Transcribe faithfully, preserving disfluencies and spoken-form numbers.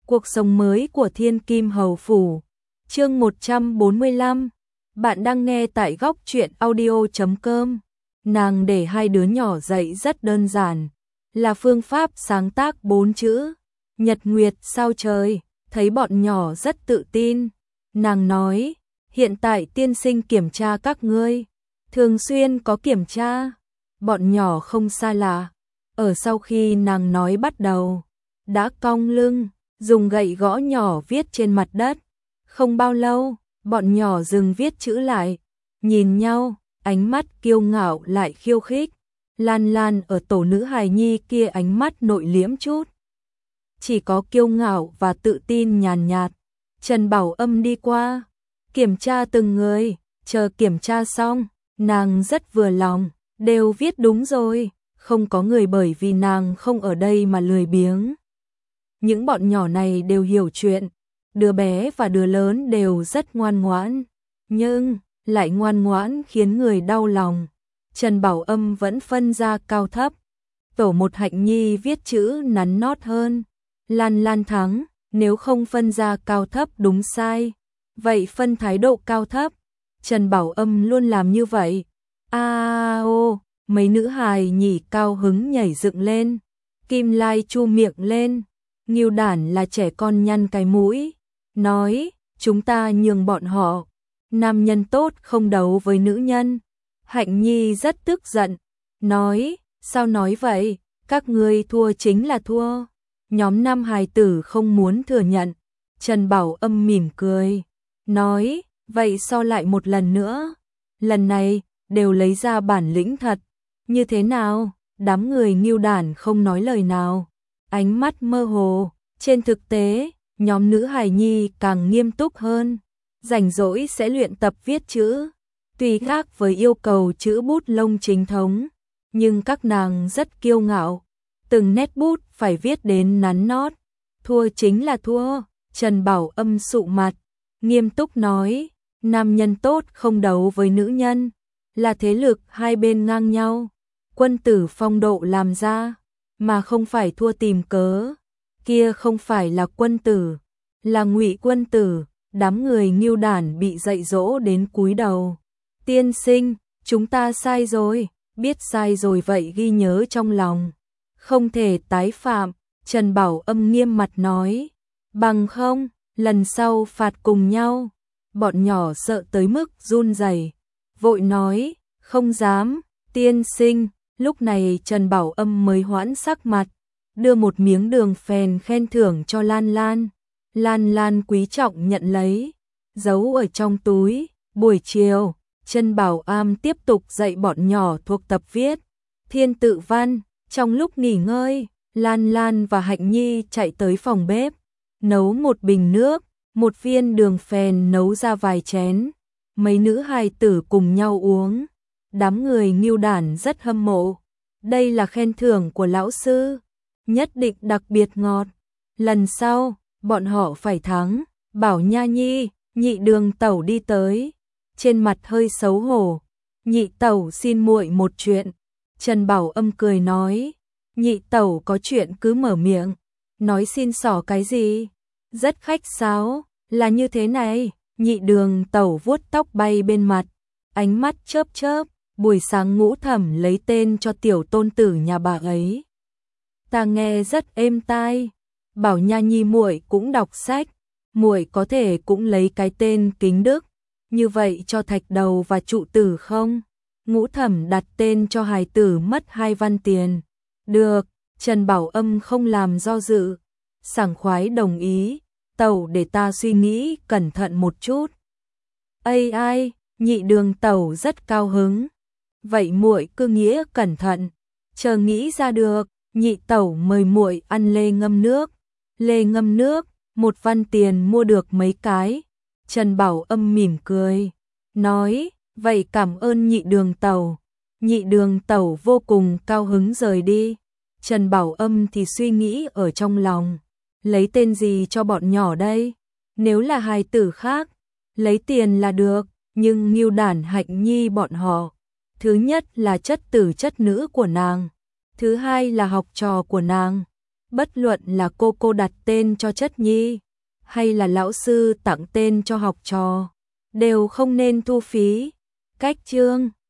Cuộc sống mới của Thiên Kim Hầu Phủ. Chương một trăm bốn mươi lăm. Bạn đang nghe tại góc truyện audio chấm com. Nàng để hai đứa nhỏ dậy rất đơn giản, là phương pháp sáng tác bốn chữ, nhật nguyệt sao trời. Thấy bọn nhỏ rất tự tin, nàng nói, hiện tại tiên sinh kiểm tra các ngươi, thường xuyên có kiểm tra. Bọn nhỏ không xa lạ, ở sau khi nàng nói bắt đầu, đã cong lưng, dùng gậy gõ nhỏ viết trên mặt đất. Không bao lâu, bọn nhỏ dừng viết chữ lại, nhìn nhau, ánh mắt kiêu ngạo lại khiêu khích. Lan Lan ở tổ nữ hài nhi kia ánh mắt nội liễm chút, chỉ có kiêu ngạo và tự tin nhàn nhạt. Trần Bảo Âm đi qua, kiểm tra từng người, chờ kiểm tra xong, nàng rất vừa lòng, đều viết đúng rồi, không có người bởi vì nàng không ở đây mà lười biếng. Những bọn nhỏ này đều hiểu chuyện, đứa bé và đứa lớn đều rất ngoan ngoãn, nhưng lại ngoan ngoãn khiến người đau lòng. Trần Bảo Âm vẫn phân ra cao thấp. Tổ một Hạnh Nhi viết chữ nắn nót hơn. Lan Lan thắng, nếu không phân ra cao thấp đúng sai, vậy phân thái độ cao thấp. Trần Bảo Âm luôn làm như vậy. A ô, mấy nữ hài nhỉ cao hứng nhảy dựng lên. Kim Lai chu miệng lên. Ngưu Đản là trẻ con nhăn cái mũi, nói, chúng ta nhường bọn họ. Nam nhân tốt không đấu với nữ nhân. Hạnh Nhi rất tức giận, nói, sao nói vậy, các ngươi thua chính là thua. Nhóm nam hài tử không muốn thừa nhận. Trần Bảo Âm mỉm cười, nói, vậy so lại một lần nữa. Lần này, đều lấy ra bản lĩnh thật. Như thế nào? Đám người Ngưu Đản không nói lời nào, ánh mắt mơ hồ. Trên thực tế, nhóm nữ hài nhi càng nghiêm túc hơn, rảnh rỗi sẽ luyện tập viết chữ. Tuy khác với yêu cầu chữ bút lông chính thống, nhưng các nàng rất kiêu ngạo, từng nét bút phải viết đến nắn nót. Thua chính là thua. Trần Bảo Âm sụ mặt, nghiêm túc nói, nam nhân tốt không đấu với nữ nhân, là thế lực hai bên ngang nhau. Quân tử phong độ làm ra, mà không phải thua tìm cớ. Kia không phải là quân tử, là ngụy quân tử. Đám người Ngưu Đản bị dạy dỗ đến cúi đầu. Tiên sinh, chúng ta sai rồi, biết sai rồi vậy ghi nhớ trong lòng, không thể tái phạm. Trần Bảo Âm nghiêm mặt nói, bằng không, lần sau phạt cùng nhau. Bọn nhỏ sợ tới mức run rẩy, vội nói, không dám, tiên sinh. Lúc này Trần Bảo Âm mới hoãn sắc mặt, đưa một miếng đường phèn khen thưởng cho Lan Lan. Lan Lan quý trọng nhận lấy, giấu ở trong túi. Buổi chiều, Trần Bảo Am tiếp tục dạy bọn nhỏ thuộc tập viết thiên tự văn. Trong lúc nghỉ ngơi, Lan Lan và Hạnh Nhi chạy tới phòng bếp, nấu một bình nước, một viên đường phèn nấu ra vài chén. Mấy nữ hài tử cùng nhau uống. Đám người Ngưu Đản rất hâm mộ. Đây là khen thưởng của lão sư, nhất định đặc biệt ngọt. Lần sau, bọn họ phải thắng. Bảo Nha Nhi, Nhị Đường tẩu đi tới, trên mặt hơi xấu hổ. Nhị tẩu xin muội một chuyện. Trần Bảo Âm cười nói, nhị tẩu có chuyện cứ mở miệng, nói xin xỏ cái gì. Rất khách sáo, là như thế này. Nhị Đường tẩu vuốt tóc bay bên mặt, ánh mắt chớp chớp. Buổi sáng Ngũ Thẩm lấy tên cho tiểu tôn tử nhà bà ấy, ta nghe rất êm tai. Bảo Nha Nhi muội cũng đọc sách, muội có thể cũng lấy cái tên Kính Đức, như vậy cho Thạch Đầu và Trụ Tử không? Ngũ Thẩm đặt tên cho hài tử mất hai văn tiền. Được. Trần Bảo Âm không làm do dự, sảng khoái đồng ý. Tẩu để ta suy nghĩ cẩn thận một chút. Ây ai, Nhị Đường tẩu rất cao hứng. Vậy muội cứ nghĩa cẩn thận, chờ nghĩ ra được. Nhị tẩu mời muội ăn lê ngâm nước. Lê ngâm nước, một văn tiền mua được mấy cái. Trần Bảo Âm mỉm cười, nói, vậy cảm ơn Nhị Đường tẩu. Nhị Đường tẩu vô cùng cao hứng rời đi. Trần Bảo Âm thì suy nghĩ ở trong lòng, lấy tên gì cho bọn nhỏ đây? Nếu là hài tử khác, lấy tiền là được, nhưng Ngưu Đản Hạnh Nhi bọn họ, thứ nhất là chất tử chất nữ của nàng, thứ hai là học trò của nàng. Bất luận là cô cô đặt tên cho chất nhi, hay là lão sư tặng tên cho học trò, đều không nên thu phí. Cách chương